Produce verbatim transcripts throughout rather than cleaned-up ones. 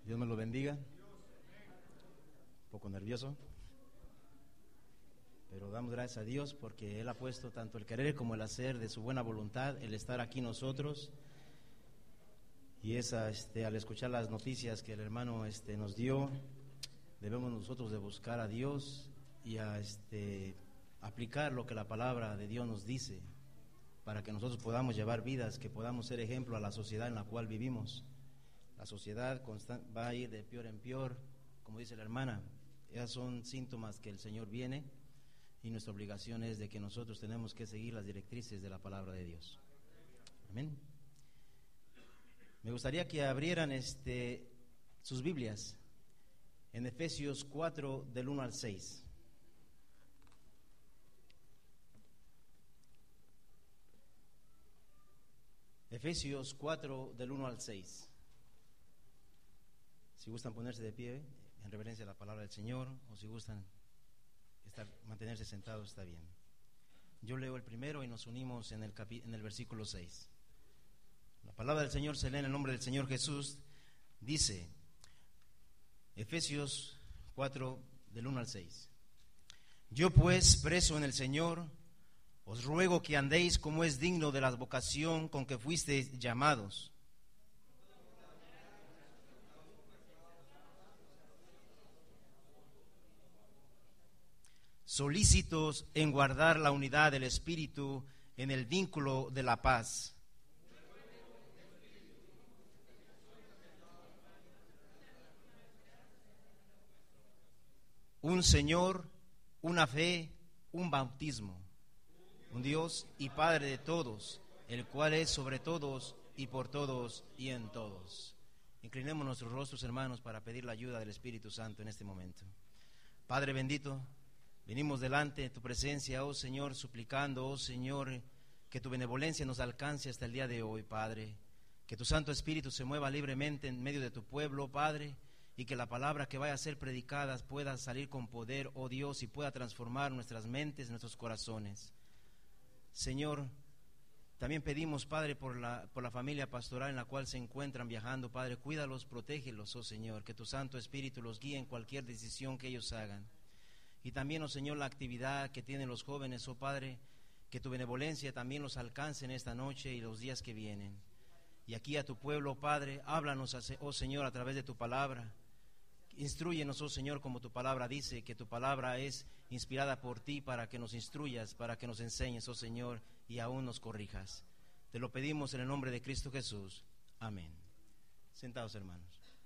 Dios me lo bendiga. Un poco nervioso, pero damos gracias a Dios porque Él ha puesto tanto el querer como el hacer de su buena voluntad, el estar aquí nosotros. Y esa, este, al escuchar las noticias que el hermano este, nos dio, debemos nosotros de buscar a Dios y a este, aplicar lo que la palabra de Dios nos dice, para que nosotros podamos llevar vidas, que podamos ser ejemplo a la sociedad en la cual vivimos. La sociedad constant, va a ir de peor en peor, como dice la hermana. Esos son síntomas que el Señor viene, y nuestra obligación es de que nosotros tenemos que seguir las directrices de la palabra de Dios. Amén. Me gustaría que abrieran este, sus Biblias en Efesios cuatro, del uno al seis. Efesios cuatro, del uno al seis. Si gustan ponerse de pie en reverencia a la palabra del Señor, o si gustan estar, mantenerse sentados, está bien. Yo leo el primero y nos unimos en el, capi, en el versículo seis. La palabra del Señor se lee en el nombre del Señor Jesús. Dice, Efesios cuatro, del uno al seis. Yo pues, preso en el Señor, os ruego que andéis como es digno de la vocación con que fuisteis llamados, solícitos en guardar la unidad del Espíritu en el vínculo de la paz. Un Señor, una fe, un bautismo, un Dios y Padre de todos, el cual es sobre todos y por todos y en todos. Inclinemos nuestros rostros, hermanos, para pedir la ayuda del Espíritu Santo en este momento. Padre bendito, venimos delante de tu presencia, oh Señor, suplicando, oh Señor, que tu benevolencia nos alcance hasta el día de hoy, Padre. Que tu Santo Espíritu se mueva libremente en medio de tu pueblo, Padre, y que la palabra que vaya a ser predicada pueda salir con poder, oh Dios, y pueda transformar nuestras mentes, nuestros corazones. Señor, también pedimos, Padre, por la, por la familia pastoral en la cual se encuentran viajando, Padre, cuídalos, protégelos, oh Señor, que tu Santo Espíritu los guíe en cualquier decisión que ellos hagan. Y también, oh Señor, la actividad que tienen los jóvenes, oh Padre, que tu benevolencia también los alcance en esta noche y los días que vienen. Y aquí a tu pueblo, Padre, háblanos, oh Señor, a través de tu palabra. Instrúyenos, oh Señor, como tu palabra dice, que tu palabra es inspirada por ti para que nos instruyas, para que nos enseñes, oh Señor, y aún nos corrijas. Te lo pedimos en el nombre de Cristo Jesús. Amén. Sentados, hermanos.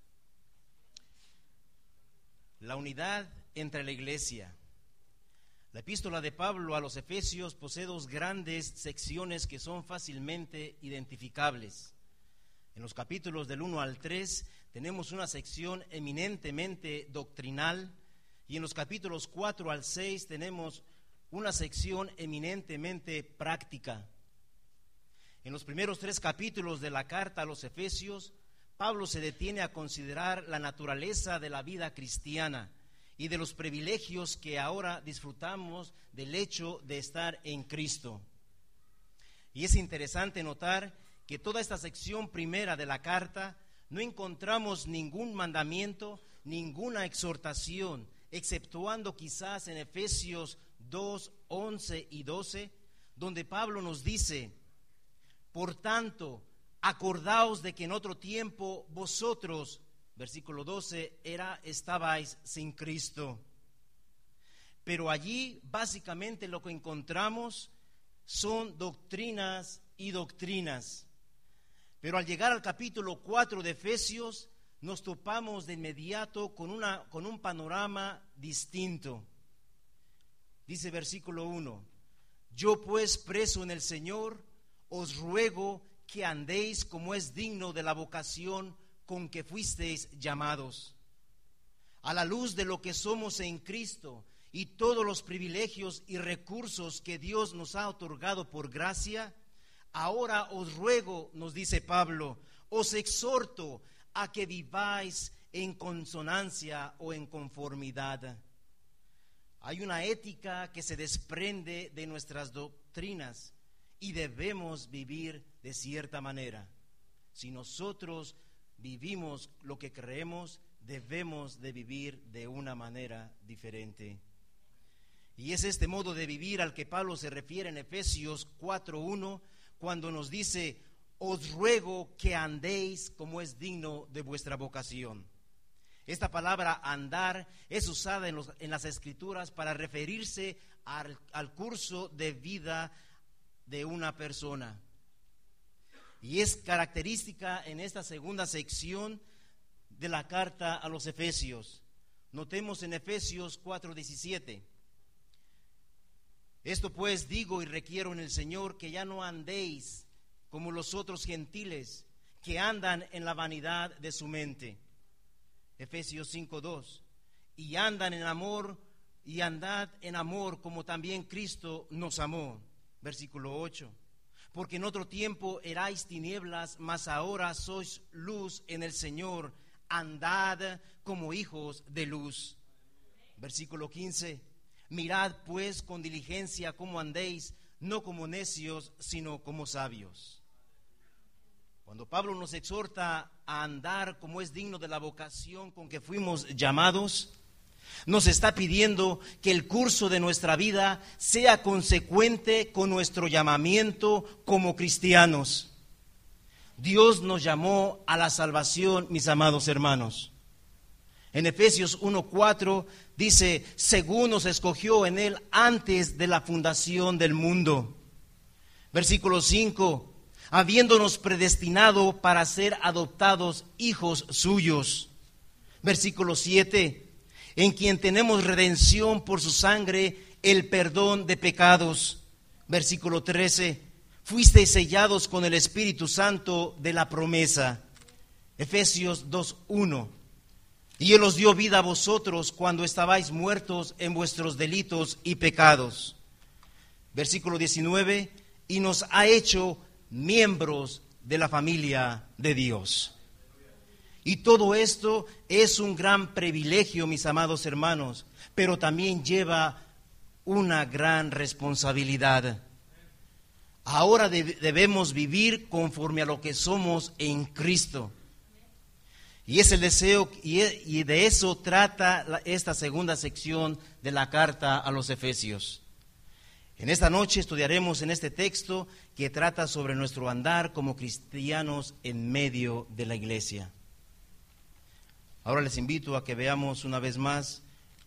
La unidad entre la iglesia. La epístola de Pablo a los Efesios posee dos grandes secciones que son fácilmente identificables. En los capítulos del uno al tres tenemos una sección eminentemente doctrinal, y en los capítulos cuatro al seis tenemos una sección eminentemente práctica. En los primeros tres capítulos de la carta a los Efesios, Pablo se detiene a considerar la naturaleza de la vida cristiana y de los privilegios que ahora disfrutamos del hecho de estar en Cristo. Y es interesante notar que toda esta sección primera de la carta no encontramos ningún mandamiento, ninguna exhortación, exceptuando quizás en Efesios dos, once y doce, donde Pablo nos dice: por tanto, acordaos de que en otro tiempo vosotros, versículo doce, era, estabais sin Cristo. Pero allí básicamente lo que encontramos son doctrinas y doctrinas. Pero al llegar al capítulo cuatro de Efesios, nos topamos de inmediato con, una, con un panorama distinto. Dice versículo uno: yo pues, preso en el Señor, os ruego que andéis como es digno de la vocación con que fuisteis llamados, a la luz de lo que somos en Cristo y todos los privilegios y recursos que Dios nos ha otorgado por gracia. Ahora os ruego, nos dice Pablo, os exhorto a que viváis en consonancia o en conformidad. Hay una ética que se desprende de nuestras doctrinas y debemos vivir de cierta manera. Si nosotros vivimos lo que creemos, debemos de vivir de una manera diferente. Y es este modo de vivir al que Pablo se refiere en Efesios cuatro uno, cuando nos dice: os ruego que andéis como es digno de vuestra vocación. Esta palabra andar es usada en, los, en las Escrituras para referirse al, al curso de vida de una persona. Y es característica en esta segunda sección de la carta a los Efesios. Notemos en Efesios cuatro diecisiete. Esto pues digo y requiero en el Señor, que ya no andéis como los otros gentiles, que andan en la vanidad de su mente. Efesios cinco dos. Y andan en amor, y andad en amor como también Cristo nos amó. Versículo ocho. Porque en otro tiempo erais tinieblas, mas ahora sois luz en el Señor. Andad como hijos de luz. Versículo quince. Mirad pues con diligencia cómo andéis, no como necios, sino como sabios. Cuando Pablo nos exhorta a andar como es digno de la vocación con que fuimos llamados, nos está pidiendo que el curso de nuestra vida sea consecuente con nuestro llamamiento como cristianos. Dios nos llamó a la salvación, mis amados hermanos. En Efesios uno cuatro dice: según nos escogió en Él antes de la fundación del mundo. Versículo cinco: habiéndonos predestinado para ser adoptados hijos suyos. Versículo siete: en quien tenemos redención por su sangre, el perdón de pecados. Versículo trece: fuisteis sellados con el Espíritu Santo de la promesa. Efesios dos uno: y Él os dio vida a vosotros cuando estabais muertos en vuestros delitos y pecados. Versículo diecinueve: y nos ha hecho miembros de la familia de Dios. Y todo esto es un gran privilegio, mis amados hermanos, pero también lleva una gran responsabilidad. Ahora debemos vivir conforme a lo que somos en Cristo. Y es el deseo, y de eso trata esta segunda sección de la carta a los Efesios. En esta noche estudiaremos en este texto que trata sobre nuestro andar como cristianos en medio de la iglesia. Ahora les invito a que veamos una vez más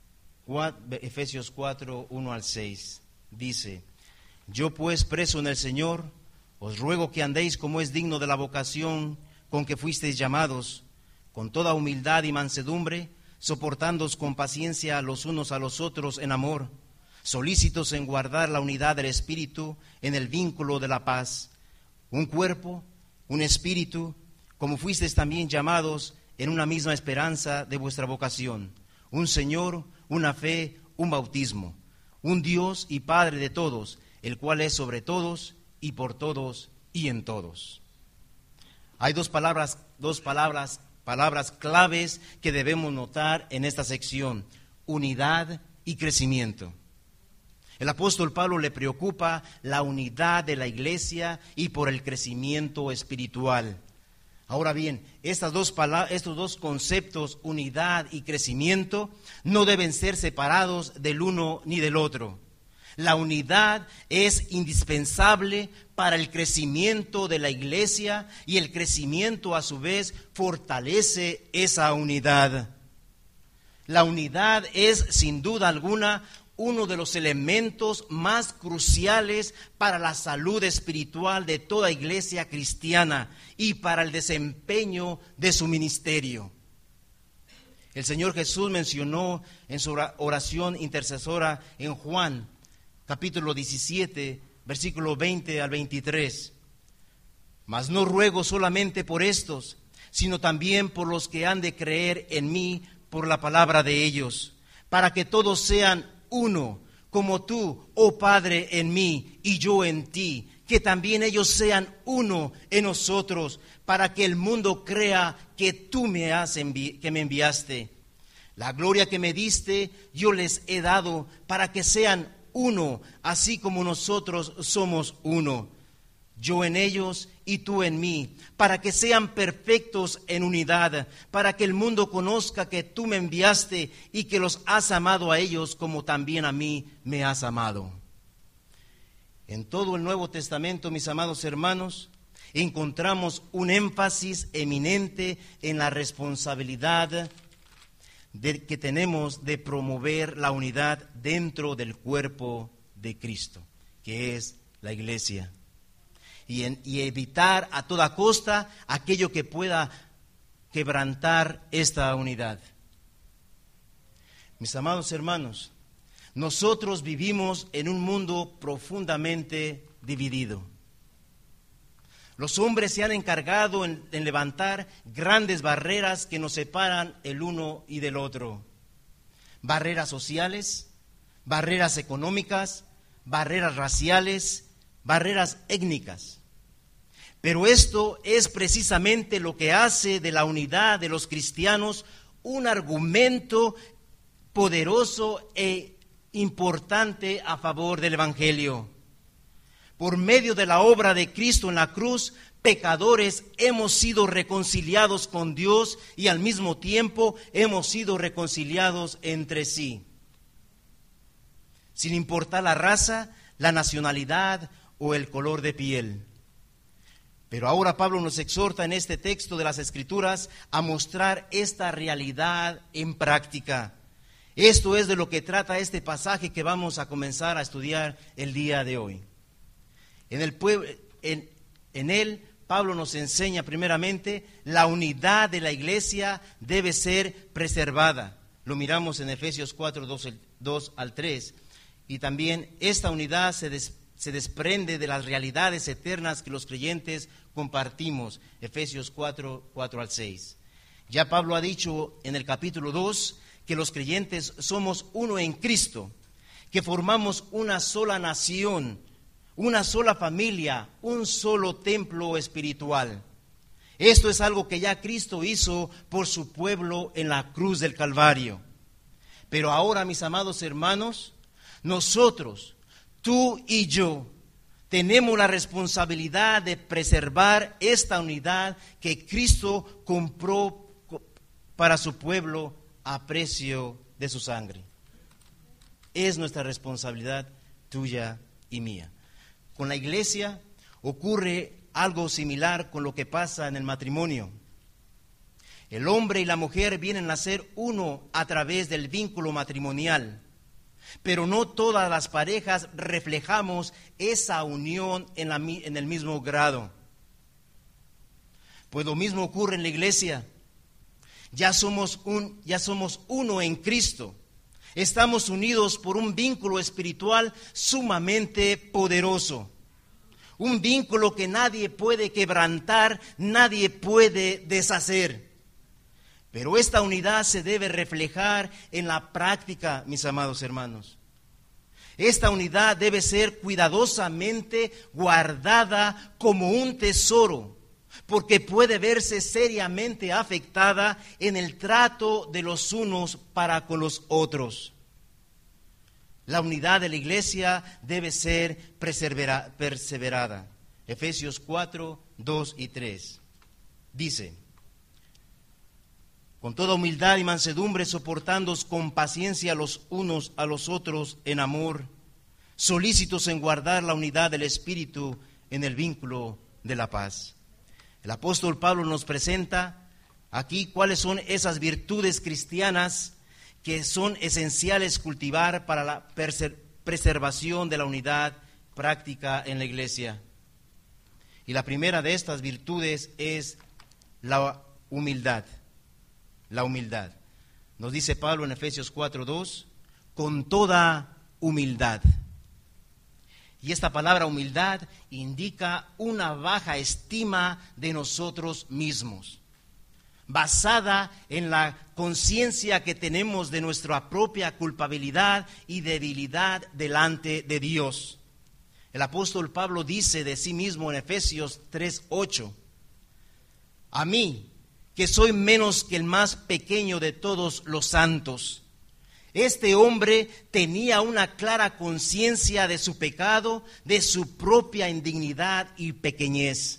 Efesios cuatro, uno al seis. Dice: yo pues, preso en el Señor, os ruego que andéis como es digno de la vocación con que fuisteis llamados, con toda humildad y mansedumbre, soportándoos con paciencia los unos a los otros en amor, solícitos en guardar la unidad del Espíritu en el vínculo de la paz. Un cuerpo, un espíritu, como fuisteis también llamados en una misma esperanza de vuestra vocación. Un Señor, una fe, un bautismo. Un Dios y Padre de todos, el cual es sobre todos y por todos y en todos. Hay dos palabras, dos palabras, palabras claves que debemos notar en esta sección: unidad y crecimiento. El apóstol Pablo le preocupa la unidad de la iglesia y por el crecimiento espiritual. Ahora bien, estas dos palabras, estos dos conceptos, unidad y crecimiento, no deben ser separados del uno ni del otro. La unidad es indispensable para el crecimiento de la iglesia y el crecimiento a su vez fortalece esa unidad. La unidad es sin duda alguna uno de los elementos más cruciales para la salud espiritual de toda iglesia cristiana y para el desempeño de su ministerio. El Señor Jesús mencionó en su oración intercesora en Juan, capítulo diecisiete, versículo veinte al veintitrés. Mas no ruego solamente por estos, sino también por los que han de creer en mí por la palabra de ellos, para que todos sean uno, como tú, oh Padre, en mí y yo en ti, que también ellos sean uno en nosotros, para que el mundo crea que tú me has envi- que me enviaste. La gloria que me diste yo les he dado, para que sean uno, así como nosotros somos uno. yo en ellos y tú en mí, para que sean perfectos en unidad, para que el mundo conozca que tú me enviaste y que los has amado a ellos como también a mí me has amado. En todo el Nuevo Testamento, mis amados hermanos, encontramos un énfasis eminente en la responsabilidad de, que tenemos de promover la unidad dentro del cuerpo de Cristo, que es la iglesia. Y, en, y evitar a toda costa aquello que pueda quebrantar esta unidad. Mis amados hermanos, nosotros vivimos en un mundo profundamente dividido. Los hombres se han encargado en, en levantar grandes barreras que nos separan el uno y del otro. Barreras sociales, barreras económicas, barreras raciales, barreras étnicas. Pero esto es precisamente lo que hace de la unidad de los cristianos un argumento poderoso e importante a favor del Evangelio. Por medio de la obra de Cristo en la cruz, pecadores hemos sido reconciliados con Dios y al mismo tiempo hemos sido reconciliados entre sí. Sin importar la raza, la nacionalidad o el color de piel. Pero ahora Pablo nos exhorta en este texto de las Escrituras a mostrar esta realidad en práctica. Esto es de lo que trata este pasaje que vamos a comenzar a estudiar el día de hoy. En, el pueblo, en, en él, Pablo nos enseña primeramente, la unidad de la iglesia debe ser preservada. Lo miramos en Efesios cuatro, dos al tres. Y también esta unidad se, des, se desprende de las realidades eternas que los creyentes compartimos. Efesios cuatro, cuatro al seis. Ya Pablo ha dicho en el capítulo dos que los creyentes somos uno en Cristo, que formamos una sola nación, una sola familia, un solo templo espiritual. Esto es algo que ya Cristo hizo por su pueblo en la cruz del Calvario. Pero ahora, mis amados hermanos, nosotros, tú y yo, tenemos la responsabilidad de preservar esta unidad que Cristo compró para su pueblo a precio de su sangre. Es nuestra responsabilidad, tuya y mía. Con la iglesia ocurre algo similar con lo que pasa en el matrimonio. El hombre y la mujer vienen a ser uno a través del vínculo matrimonial, pero no todas las parejas reflejamos esa unión en, la, en el mismo grado. Pues lo mismo ocurre en la iglesia. Ya somos, un, ya somos uno en Cristo. Estamos unidos por un vínculo espiritual sumamente poderoso. Un vínculo que nadie puede quebrantar, nadie puede deshacer. Pero esta unidad se debe reflejar en la práctica, mis amados hermanos. Esta unidad debe ser cuidadosamente guardada como un tesoro, porque puede verse seriamente afectada en el trato de los unos para con los otros. La unidad de la iglesia debe ser perseverada. Efesios cuatro, dos y tres. Dice: con toda humildad y mansedumbre, soportándoos con paciencia los unos a los otros en amor, solícitos en guardar la unidad del Espíritu en el vínculo de la paz. El apóstol Pablo nos presenta aquí cuáles son esas virtudes cristianas que son esenciales cultivar para la preservación de la unidad práctica en la iglesia. Y la primera de estas virtudes es la humildad. La humildad. Nos dice Pablo en Efesios cuatro, dos, con toda humildad. Y esta palabra humildad indica una baja estima de nosotros mismos, basada en la conciencia que tenemos de nuestra propia culpabilidad y debilidad delante de Dios. El apóstol Pablo dice de sí mismo en Efesios tres, ocho, a mí, que soy menos que el más pequeño de todos los santos, Este hombre tenía una clara conciencia de su pecado, de su propia indignidad y pequeñez.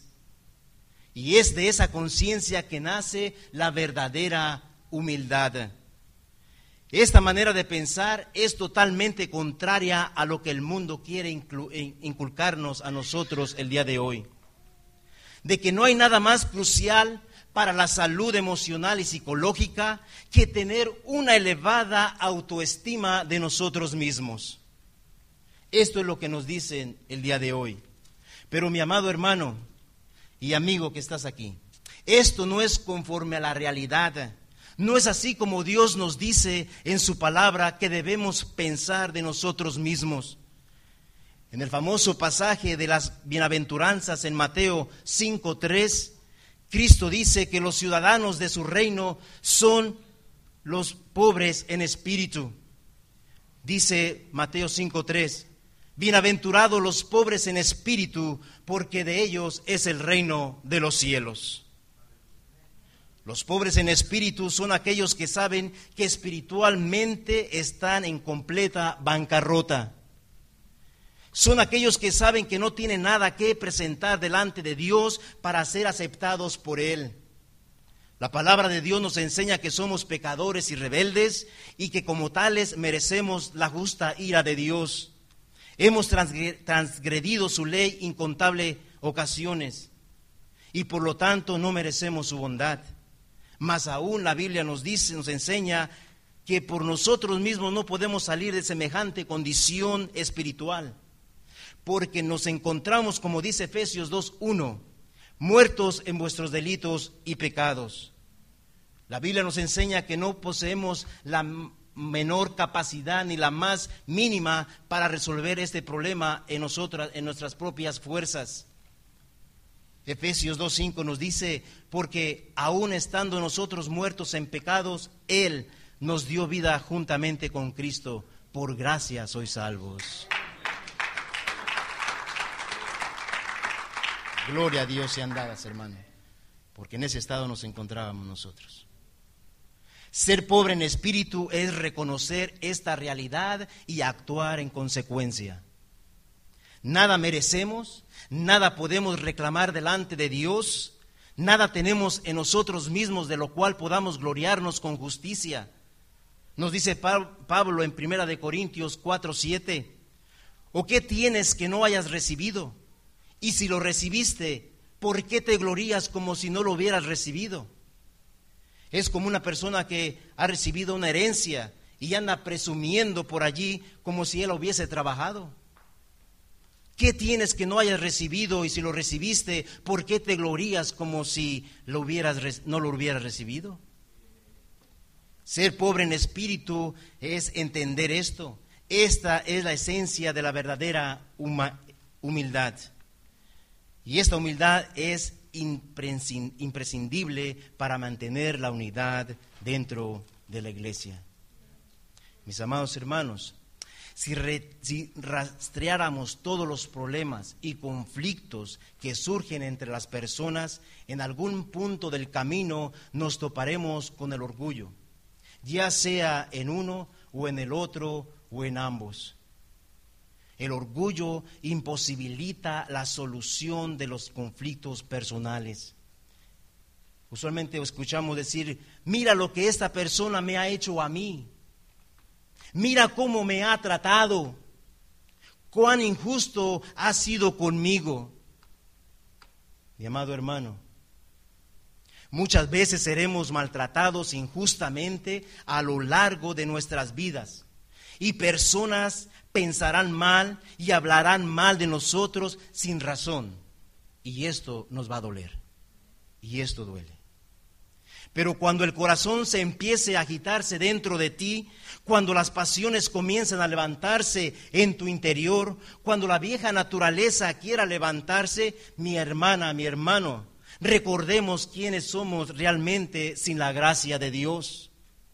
Y es de esa conciencia que nace la verdadera humildad. Esta manera de pensar es totalmente contraria a lo que el mundo quiere inculcarnos a nosotros el día de hoy. De que no hay nada más crucial para la salud emocional y psicológica que tener una elevada autoestima de nosotros mismos. Esto es lo que nos dicen el día de hoy. Pero mi amado hermano y amigo que estás aquí, esto no es conforme a la realidad. No es así como Dios nos dice en su palabra que debemos pensar de nosotros mismos. En el famoso pasaje de las bienaventuranzas en Mateo cinco tres, Cristo dice que los ciudadanos de su reino son los pobres en espíritu. Dice Mateo cinco tres, bienaventurados los pobres en espíritu, porque de ellos es el reino de los cielos. Los pobres en espíritu son aquellos que saben que espiritualmente están en completa bancarrota. Son aquellos que saben que no tienen nada que presentar delante de Dios para ser aceptados por Él. La palabra de Dios nos enseña que somos pecadores y rebeldes y que como tales merecemos la justa ira de Dios. Hemos transgredido su ley incontables ocasiones y por lo tanto no merecemos su bondad. Más aún la Biblia nos dice, nos enseña que por nosotros mismos no podemos salir de semejante condición espiritual, porque nos encontramos, como dice Efesios dos uno, muertos en vuestros delitos y pecados. La Biblia nos enseña que no poseemos la menor capacidad ni la más mínima para resolver este problema en nosotras, en nuestras propias fuerzas. Efesios dos cinco nos dice, porque aún estando nosotros muertos en pecados, Él nos dio vida juntamente con Cristo. Por gracia sois salvos. Gloria a Dios sean dadas, hermano, porque en ese estado nos encontrábamos nosotros. Ser pobre en espíritu es reconocer esta realidad y actuar en consecuencia. Nada merecemos, nada podemos reclamar delante de Dios, nada tenemos en nosotros mismos de lo cual podamos gloriarnos con justicia. Nos dice Pablo en Primera de Corintios cuatro siete, ¿o qué tienes que no hayas recibido? Y si lo recibiste, ¿por qué te glorías como si no lo hubieras recibido? Es como una persona que ha recibido una herencia y anda presumiendo por allí como si él hubiese trabajado. ¿Qué tienes que no hayas recibido? Y si lo recibiste, ¿por qué te glorías como si lo hubieras, no lo hubieras recibido? Ser pobre en espíritu es entender esto. Esta es la esencia de la verdadera humildad. Y esta humildad es imprescindible para mantener la unidad dentro de la iglesia. Mis amados hermanos, Si, re, si rastreáramos todos los problemas y conflictos que surgen entre las personas, en algún punto del camino nos toparemos con el orgullo, ya sea en uno o en el otro o en ambos. El orgullo imposibilita la solución de los conflictos personales. Usualmente escuchamos decir, mira lo que esta persona me ha hecho a mí. Mira cómo me ha tratado, cuán injusto ha sido conmigo. Mi amado hermano, muchas veces seremos maltratados injustamente a lo largo de nuestras vidas y personas pensarán mal y hablarán mal de nosotros sin razón y esto nos va a doler y esto duele. Pero cuando el corazón se empiece a agitarse dentro de ti, cuando las pasiones comiencen a levantarse en tu interior, cuando la vieja naturaleza quiera levantarse, mi hermana, mi hermano, recordemos quiénes somos realmente sin la gracia de Dios.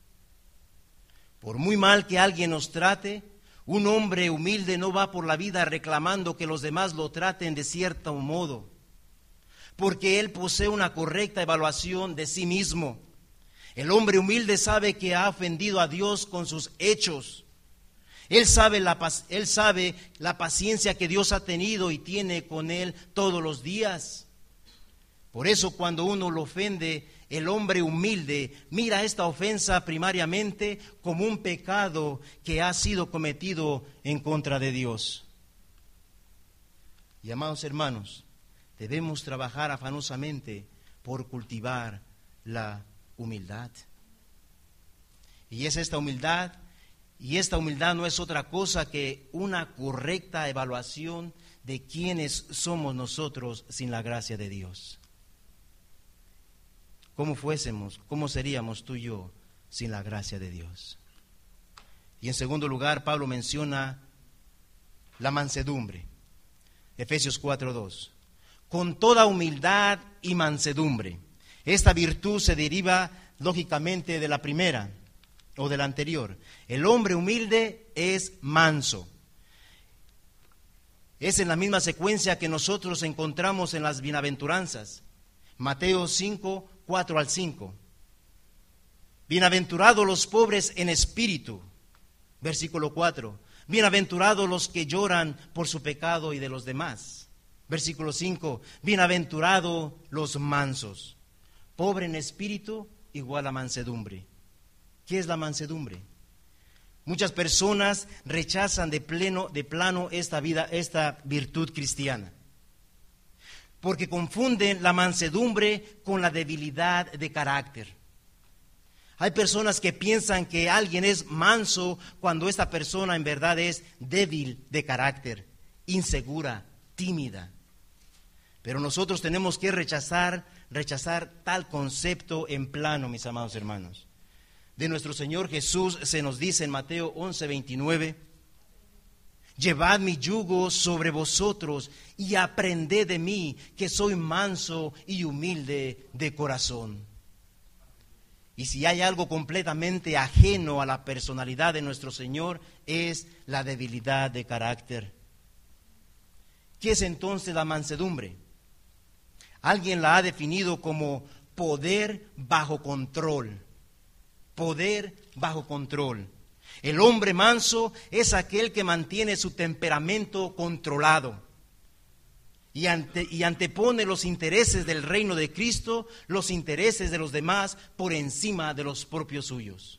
Por muy mal que alguien nos trate, un hombre humilde no va por la vida reclamando que los demás lo traten de cierto modo, porque él posee una correcta evaluación de sí mismo. El hombre humilde sabe que ha ofendido a Dios con sus hechos. Él sabe, la, él sabe la paciencia que Dios ha tenido y tiene con él todos los días. Por eso cuando uno lo ofende, el hombre humilde mira esta ofensa primariamente como un pecado que ha sido cometido en contra de Dios. Y amados hermanos, debemos trabajar afanosamente por cultivar la humildad. Y es esta humildad, y esta humildad no es otra cosa que una correcta evaluación de quiénes somos nosotros sin la gracia de Dios. ¿Cómo fuésemos, cómo seríamos tú y yo sin la gracia de Dios? Y en segundo lugar, Pablo menciona la mansedumbre. Efesios cuatro dos. Con toda humildad y mansedumbre. Esta virtud se deriva lógicamente de la primera o de la anterior. El hombre humilde es manso. Es en la misma secuencia que nosotros encontramos en las bienaventuranzas. Mateo cinco, cuatro al cinco. Bienaventurados los pobres en espíritu. Versículo cuatro. Bienaventurados los que lloran por su pecado y de los demás. Versículo cinco. Bienaventurados los mansos. Pobre en espíritu igual a mansedumbre. ¿Qué es la mansedumbre? Muchas personas rechazan de pleno, de plano esta vida, esta virtud cristiana, porque confunden la mansedumbre con la debilidad de carácter. Hay personas que piensan que alguien es manso cuando esta persona en verdad es débil de carácter, insegura, tímida. Pero nosotros tenemos que rechazar, rechazar tal concepto en plano, mis amados hermanos. De nuestro Señor Jesús se nos dice en Mateo once, veintinueve, llevad mi yugo sobre vosotros y aprended de mí, que soy manso y humilde de corazón. Y si hay algo completamente ajeno a la personalidad de nuestro Señor, es la debilidad de carácter. ¿Qué es entonces la mansedumbre? Alguien la ha definido como poder bajo control. Poder bajo control. El hombre manso es aquel que mantiene su temperamento controlado y, ante, y antepone los intereses del reino de Cristo, los intereses de los demás por encima de los propios suyos.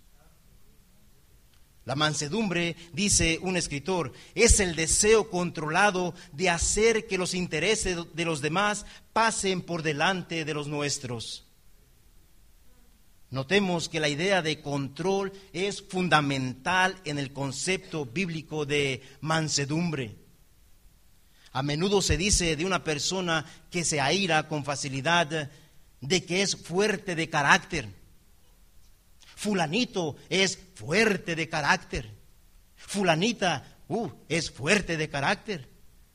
La mansedumbre, dice un escritor, es el deseo controlado de hacer que los intereses de los demás pasen por delante de los nuestros. Notemos que la idea de control es fundamental en el concepto bíblico de mansedumbre. A menudo se dice de una persona que se aira con facilidad de que es fuerte de carácter. Fulanito es fuerte de carácter. Fulanita uh, es fuerte de carácter.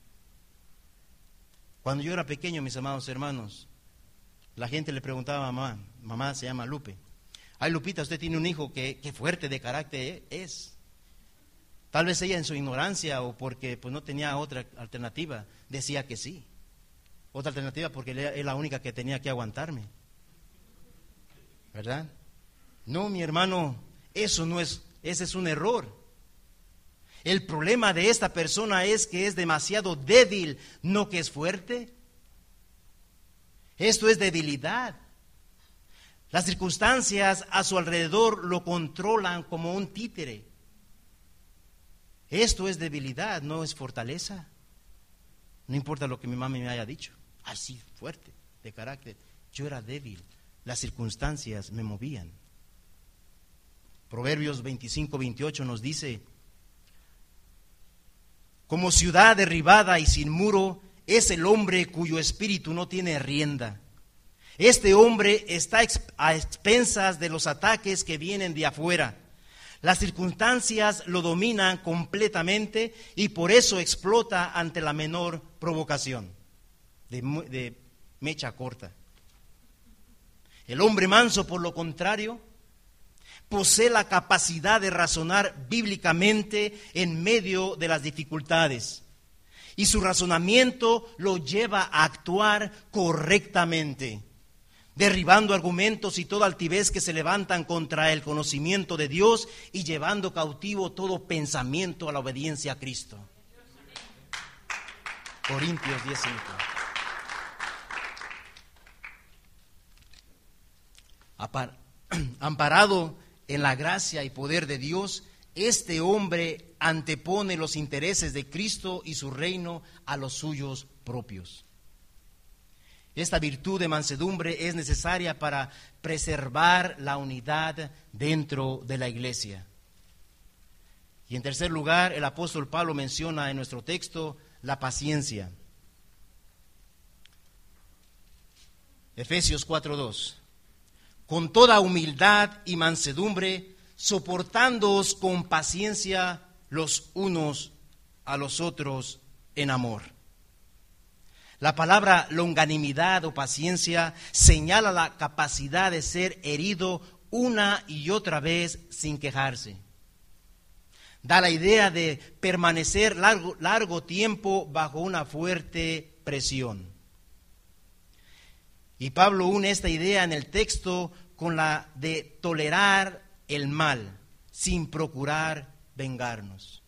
Cuando yo era pequeño, mis amados hermanos, la gente le preguntaba a mamá, mamá se llama Lupe. Ay, Lupita, usted tiene un hijo que, que fuerte de carácter es. Tal vez ella en su ignorancia o porque pues, no tenía otra alternativa, decía que sí. Otra alternativa porque es la única que tenía que aguantarme. ¿Verdad? No, mi hermano, eso no es, ese es un error. El problema de esta persona es que es demasiado débil, no que es fuerte. Esto es debilidad. Las circunstancias a su alrededor lo controlan como un títere. Esto es debilidad, no es fortaleza. No importa lo que mi mamá me haya dicho. Así, fuerte, de carácter. Yo era débil. Las circunstancias me movían. Proverbios veinticinco, veintiocho nos dice: como ciudad derribada y sin muro es el hombre cuyo espíritu no tiene rienda. Este hombre está a expensas de los ataques que vienen de afuera. Las circunstancias lo dominan completamente y por eso explota ante la menor provocación, de, de mecha corta. El hombre manso, por lo contrario, posee la capacidad de razonar bíblicamente en medio de las dificultades. Y su razonamiento lo lleva a actuar correctamente. derribando argumentos y toda altivez que se levantan contra el conocimiento de Dios y llevando cautivo todo pensamiento a la obediencia a Cristo. Corintios diez cinco. Amparado en la gracia y poder de Dios, este hombre antepone los intereses de Cristo y su reino a los suyos propios. Esta virtud de mansedumbre es necesaria para preservar la unidad dentro de la iglesia. Y en tercer lugar, el apóstol Pablo menciona en nuestro texto la paciencia. Efesios cuatro dos. Con toda humildad y mansedumbre, soportándoos con paciencia los unos a los otros en amor. La palabra longanimidad o paciencia señala la capacidad de ser herido una y otra vez sin quejarse. Da la idea de permanecer largo, largo tiempo bajo una fuerte presión. Y Pablo une esta idea en el texto con la de tolerar el mal sin procurar vengarnos.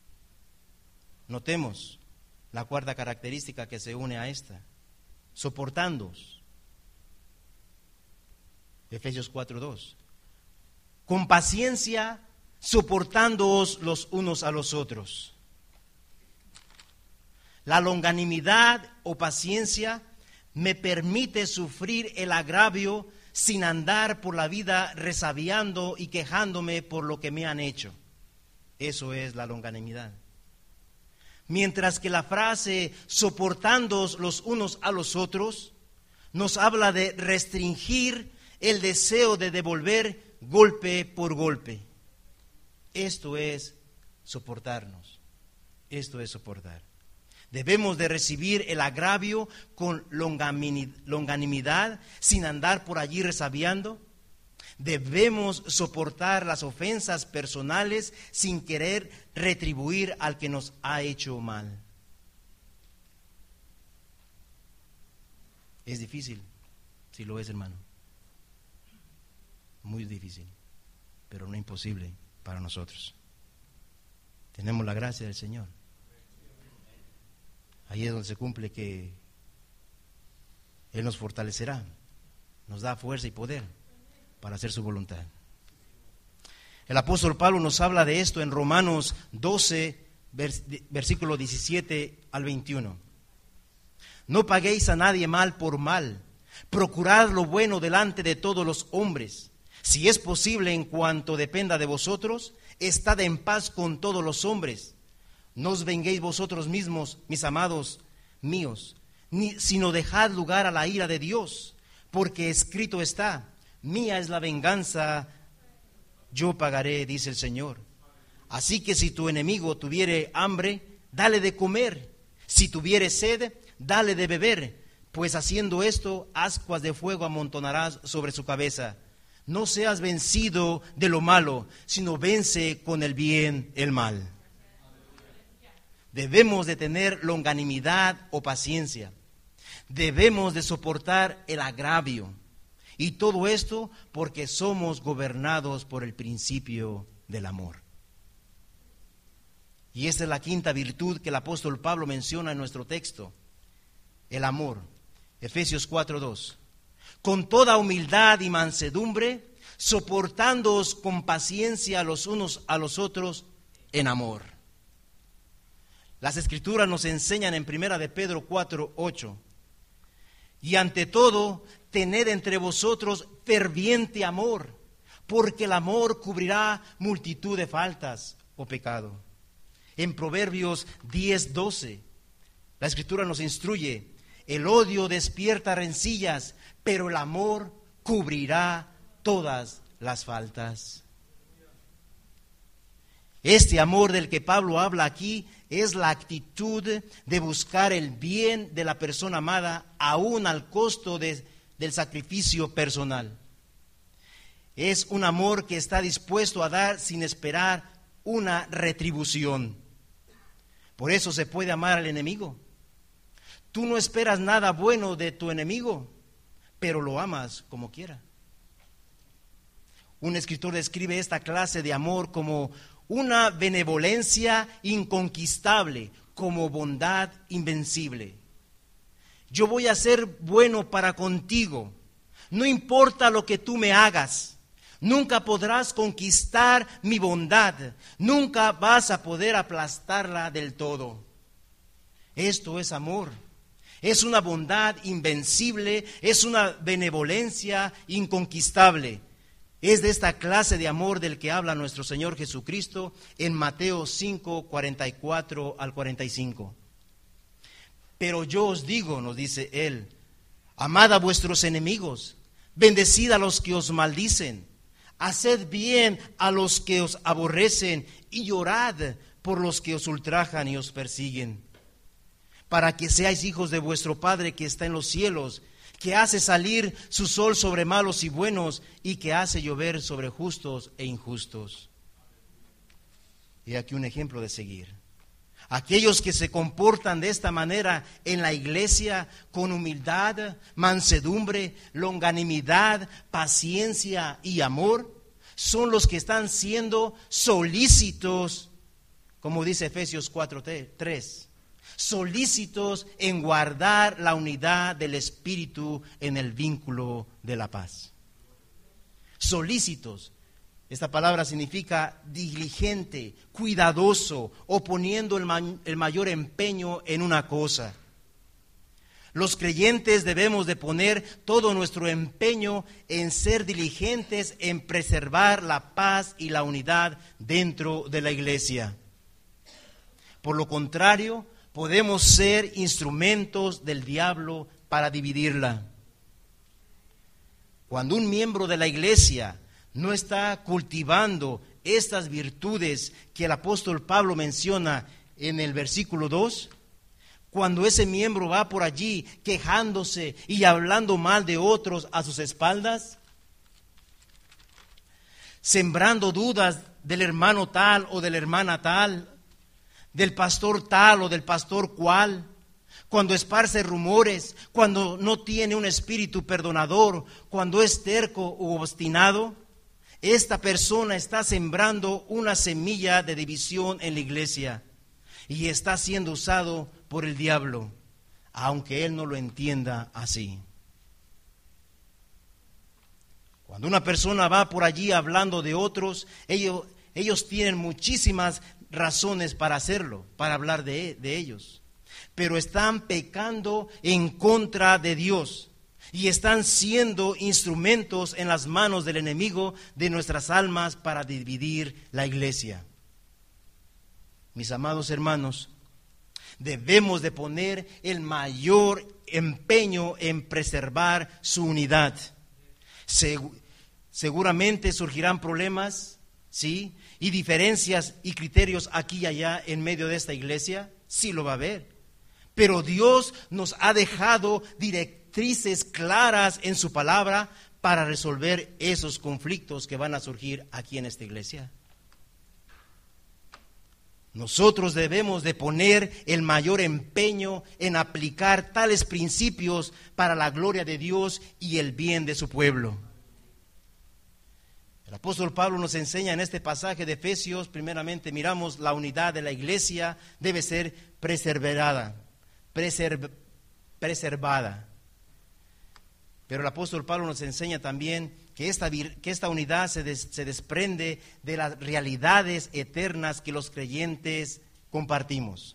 Notemos la cuarta característica que se une a esta: soportándoos. Efesios cuatro dos. Con paciencia, soportándoos los unos a los otros. La longanimidad o paciencia me permite sufrir el agravio sin andar por la vida resabiando y quejándome por lo que me han hecho. Eso es la longanimidad. Mientras que la frase soportándoos los unos a los otros nos habla de restringir el deseo de devolver golpe por golpe. Esto es soportarnos. Esto es soportar. Debemos de recibir el agravio con longanimidad sin andar por allí resabiando. Debemos soportar las ofensas personales sin querer retribuir al que nos ha hecho mal. Es difícil, si lo es, hermano. Muy difícil, pero no imposible para nosotros. Tenemos la gracia del Señor. Ahí es donde se cumple que Él nos fortalecerá, nos da fuerza y poder para hacer su voluntad. El apóstol Pablo nos habla de esto en Romanos doce, versículo diecisiete al veintiuno. No paguéis a nadie mal por mal, procurad lo bueno delante de todos los hombres. Si es posible, en cuanto dependa de vosotros, estad en paz con todos los hombres. No os venguéis vosotros mismos, mis amados míos, ni, sino dejad lugar a la ira de Dios, porque escrito está: mía es la venganza, yo pagaré, dice el Señor. Así que si tu enemigo tuviere hambre, dale de comer; si tuviere sed, dale de beber, pues haciendo esto, ascuas de fuego amontonarás sobre su cabeza. No seas vencido de lo malo, sino vence con el bien el mal. Debemos de tener longanimidad o paciencia. Debemos de soportar el agravio. Y todo esto porque somos gobernados por el principio del amor. Y esta es la quinta virtud que el apóstol Pablo menciona en nuestro texto: el amor. Efesios cuatro dos. Con toda humildad y mansedumbre, soportándoos con paciencia los unos a los otros en amor. Las Escrituras nos enseñan en primera de Pedro cuatro ocho. Y ante todo, tened entre vosotros ferviente amor, porque el amor cubrirá multitud de faltas o pecado. En Proverbios diez doce, la Escritura nos instruye: el odio despierta rencillas, pero el amor cubrirá todas las faltas. Este amor del que Pablo habla aquí es la actitud de buscar el bien de la persona amada, aún al costo de, del sacrificio personal. Es un amor que está dispuesto a dar sin esperar una retribución. Por eso se puede amar al enemigo. Tú no esperas nada bueno de tu enemigo, pero lo amas como quiera. Un escritor describe esta clase de amor como una benevolencia inconquistable, como bondad invencible. Yo voy a ser bueno para contigo, no importa lo que tú me hagas. Nunca podrás conquistar mi bondad, nunca vas a poder aplastarla del todo. Esto es amor, es una bondad invencible, es una benevolencia inconquistable. Es de esta clase de amor del que habla nuestro Señor Jesucristo en Mateo cinco, cuarenta y cuatro al cuarenta y cinco. Pero yo os digo, nos dice Él, amad a vuestros enemigos, bendecid a los que os maldicen, haced bien a los que os aborrecen y llorad por los que os ultrajan y os persiguen, para que seáis hijos de vuestro Padre que está en los cielos, que hace salir su sol sobre malos y buenos y que hace llover sobre justos e injustos. Y aquí un ejemplo de seguir. Aquellos que se comportan de esta manera en la iglesia con humildad, mansedumbre, longanimidad, paciencia y amor, son los que están siendo solícitos, como dice Efesios cuatro tres, solícitos en guardar la unidad del Espíritu en el vínculo de la paz. Solícitos. Esta palabra significa diligente, cuidadoso o poniendo el, ma- el mayor empeño en una cosa. Los creyentes debemos de poner todo nuestro empeño en ser diligentes en preservar la paz y la unidad dentro de la iglesia. Por lo contrario, podemos ser instrumentos del diablo para dividirla. Cuando un miembro de la iglesia no está cultivando estas virtudes que el apóstol Pablo menciona en el versículo dos, cuando ese miembro va por allí quejándose y hablando mal de otros a sus espaldas, sembrando dudas del hermano tal o de la hermana tal, del pastor tal o del pastor cual, cuando esparce rumores, cuando no tiene un espíritu perdonador, cuando es terco u obstinado, esta persona está sembrando una semilla de división en la iglesia y está siendo usado por el diablo, aunque él no lo entienda así. Cuando una persona va por allí hablando de otros, ellos, ellos tienen muchísimas razones para hacerlo, para hablar de, de ellos, pero están pecando en contra de Dios. Y están siendo instrumentos en las manos del enemigo de nuestras almas para dividir la iglesia. Mis amados hermanos, debemos de poner el mayor empeño en preservar su unidad. Seg- seguramente surgirán problemas, ¿sí? Y diferencias y criterios aquí y allá en medio de esta iglesia, sí lo va a haber. Pero Dios nos ha dejado directamente directrices claras en su palabra para resolver esos conflictos que van a surgir aquí en esta iglesia. Nosotros debemos de poner el mayor empeño en aplicar tales principios para la gloria de Dios y el bien de su pueblo. El apóstol Pablo nos enseña en este pasaje de Efesios, primeramente miramos la unidad de la iglesia debe ser preservada, preserv, preservada. Pero el apóstol Pablo nos enseña también que esta, que esta unidad se, des, se desprende de las realidades eternas que los creyentes compartimos.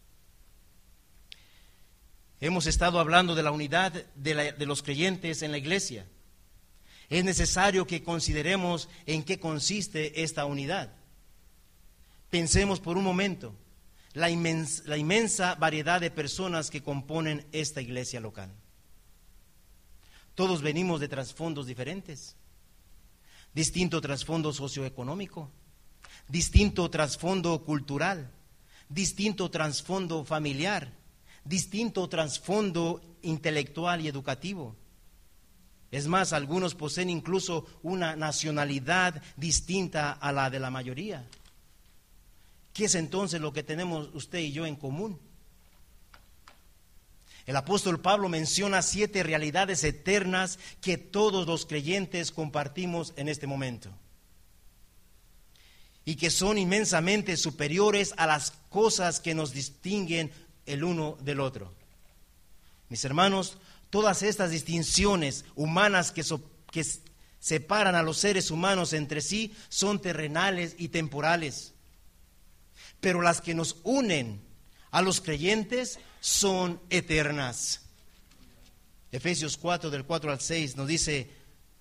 Hemos estado hablando de la unidad de, la, de los creyentes en la iglesia. Es necesario que consideremos en qué consiste esta unidad. Pensemos por un momento la inmensa, la inmensa variedad de personas que componen esta iglesia local. Todos venimos de trasfondos diferentes, distinto trasfondo socioeconómico, distinto trasfondo cultural, distinto trasfondo familiar, distinto trasfondo intelectual y educativo. Es más, algunos poseen incluso una nacionalidad distinta a la de la mayoría. ¿Qué es entonces lo que tenemos usted y yo en común? El apóstol Pablo menciona siete realidades eternas que todos los creyentes compartimos en este momento y que son inmensamente superiores a las cosas que nos distinguen el uno del otro. Mis hermanos, todas estas distinciones humanas que, so, que separan a los seres humanos entre sí son terrenales y temporales, pero las que nos unen a los creyentes son eternas. Efesios cuatro, del cuatro al seis, nos dice: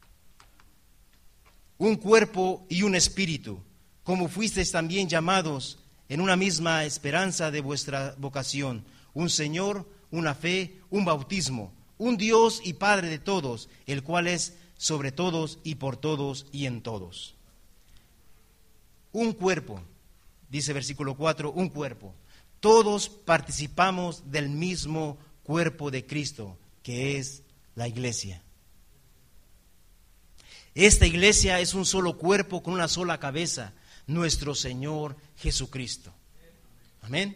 un cuerpo y un espíritu, como fuisteis también llamados en una misma esperanza de vuestra vocación, un Señor, una fe, un bautismo, un Dios y Padre de todos, el cual es sobre todos y por todos y en todos. Un cuerpo, dice versículo cuatro, un cuerpo. Todos participamos del mismo cuerpo de Cristo, que es la iglesia. Esta iglesia es un solo cuerpo con una sola cabeza, nuestro Señor Jesucristo. Amén.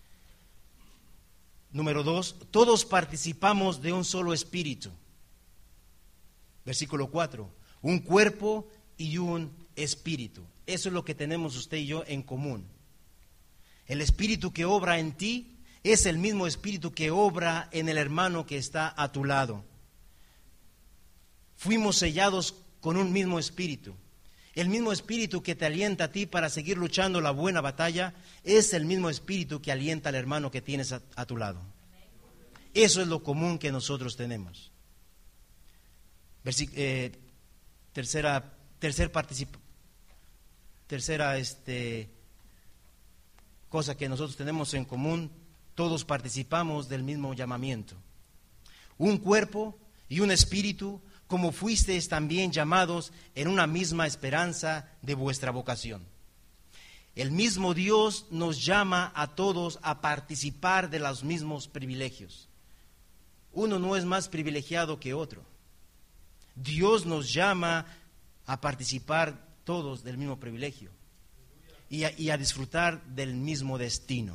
Número dos, todos participamos de un solo espíritu. Versículo cuatro, un cuerpo y un espíritu. Eso es lo que tenemos usted y yo en común. El espíritu que obra en ti es el mismo espíritu que obra en el hermano que está a tu lado. Fuimos sellados con un mismo espíritu. El mismo espíritu que te alienta a ti para seguir luchando la buena batalla es el mismo espíritu que alienta al hermano que tienes a, a tu lado. Eso es lo común que nosotros tenemos. Versi- eh, tercera, tercer particip- tercera este, cosa que nosotros tenemos en común: todos participamos del mismo llamamiento. Un cuerpo y un espíritu, como fuisteis también llamados en una misma esperanza de vuestra vocación. El mismo Dios nos llama a todos a participar de los mismos privilegios. Uno no es más privilegiado que otro. Dios nos llama a participar todos del mismo privilegio y a, y a disfrutar del mismo destino.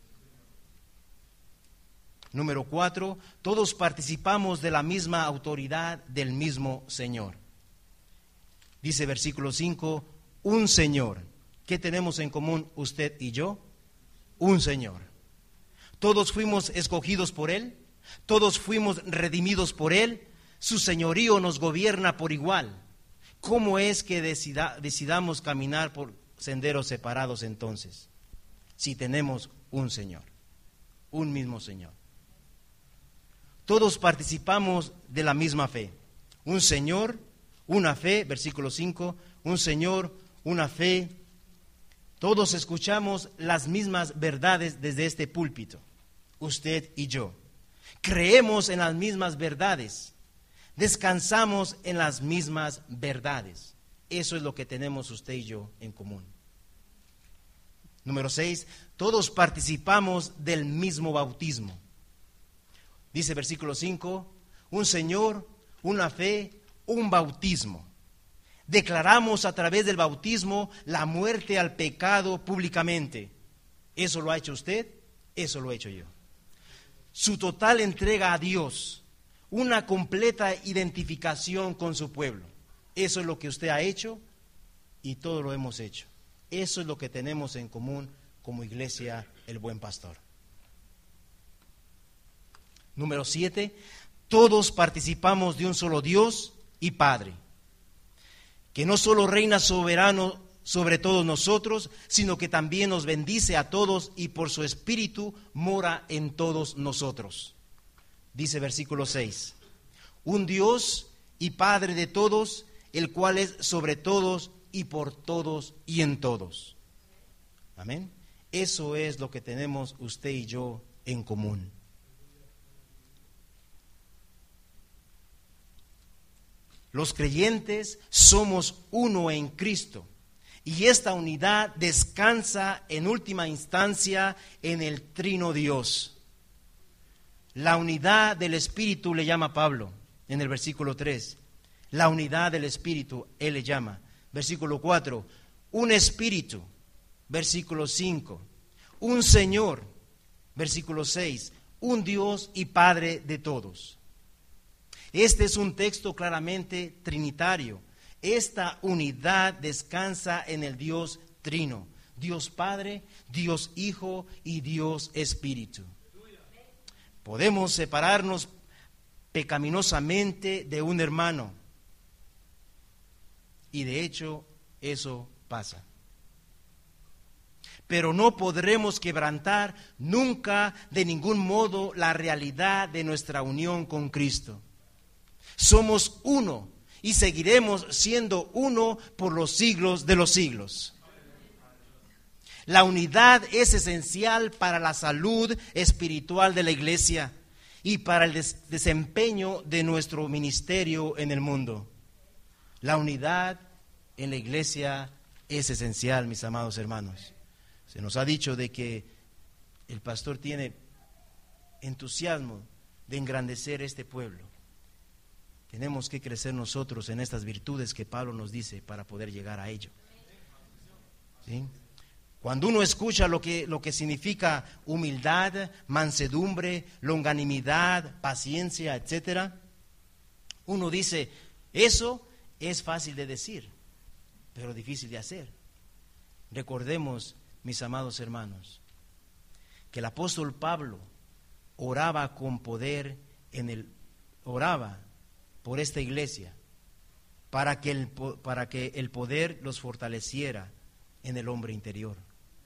Número cuatro, todos participamos de la misma autoridad del mismo Señor. Dice versículo cinco, un Señor. ¿Qué tenemos en común usted y yo? Un Señor. Todos fuimos escogidos por Él, todos fuimos redimidos por Él, su señorío nos gobierna por igual. ¿Cómo es que decida, decidamos caminar por senderos separados entonces? Si tenemos un Señor, un mismo Señor. Todos participamos de la misma fe. Un Señor, una fe, versículo cinco, un Señor, una fe. Todos escuchamos las mismas verdades desde este púlpito, usted y yo. Creemos en las mismas verdades, descansamos en las mismas verdades. Eso es lo que tenemos usted y yo en común. Número seis, todos participamos del mismo bautismo. Dice versículo cinco, un Señor, una fe, un bautismo. Declaramos a través del bautismo la muerte al pecado públicamente. ¿Eso lo ha hecho usted? Eso lo he hecho yo. Su total entrega a Dios, una completa identificación con su pueblo. Eso es lo que usted ha hecho y todo lo hemos hecho. Eso es lo que tenemos en común como iglesia El Buen Pastor. Número siete, todos participamos de un solo Dios y Padre, que no solo reina soberano sobre todos nosotros, sino que también nos bendice a todos y por su Espíritu mora en todos nosotros. Dice versículo seis, un Dios y Padre de todos, el cual es sobre todos y por todos y en todos. Amén. Eso es lo que tenemos usted y yo en común. Los creyentes somos uno en Cristo y esta unidad descansa en última instancia en el Trino Dios. La unidad del Espíritu le llama Pablo en el versículo tres. La unidad del Espíritu él le llama. Versículo cuatro, un Espíritu. Versículo cinco, un Señor. Versículo seis, un Dios y Padre de todos. Este es un texto claramente trinitario. Esta unidad descansa en el Dios Trino, Dios Padre, Dios Hijo y Dios Espíritu. Podemos separarnos pecaminosamente de un hermano, y de hecho eso pasa. Pero no podremos quebrantar nunca de ningún modo la realidad de nuestra unión con Cristo. Somos uno y seguiremos siendo uno por los siglos de los siglos. La unidad es esencial para la salud espiritual de la iglesia y para el des- desempeño de nuestro ministerio en el mundo. La unidad en la iglesia es esencial, mis amados hermanos. Se nos ha dicho de que el pastor tiene entusiasmo de engrandecer este pueblo. Tenemos que crecer nosotros en estas virtudes que Pablo nos dice para poder llegar a ello. ¿Sí? Cuando uno escucha lo que, lo que significa humildad, mansedumbre, longanimidad, paciencia, etcétera, uno dice, eso es fácil de decir, pero difícil de hacer. Recordemos, mis amados hermanos, que el apóstol Pablo oraba con poder en el oraba por esta iglesia para que el para que el poder los fortaleciera en el hombre interior.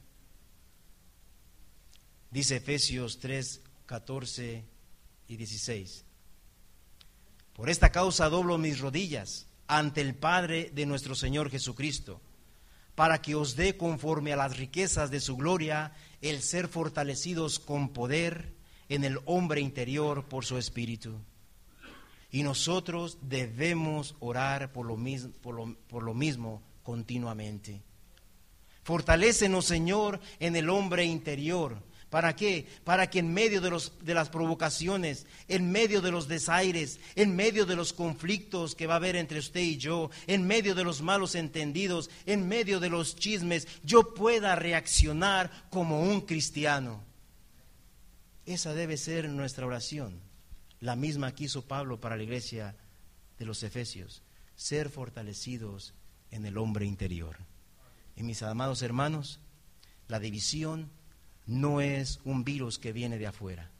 Dice Efesios tres, catorce y dieciséis. Por esta causa doblo mis rodillas ante el Padre de nuestro Señor Jesucristo, para que os dé conforme a las riquezas de su gloria el ser fortalecidos con poder en el hombre interior por su Espíritu. Y nosotros debemos orar por lo mismo, por lo, por lo mismo continuamente. Fortalécenos, Señor, en el hombre interior. ¿Para qué? Para que en medio de, los, de las provocaciones, en medio de los desaires, en medio de los conflictos que va a haber entre usted y yo, en medio de los malos entendidos, en medio de los chismes, yo pueda reaccionar como un cristiano. Esa debe ser nuestra oración, la misma que hizo Pablo para la iglesia de los Efesios, ser fortalecidos en el hombre interior. Y mis amados hermanos, la división no es un virus que viene de afuera.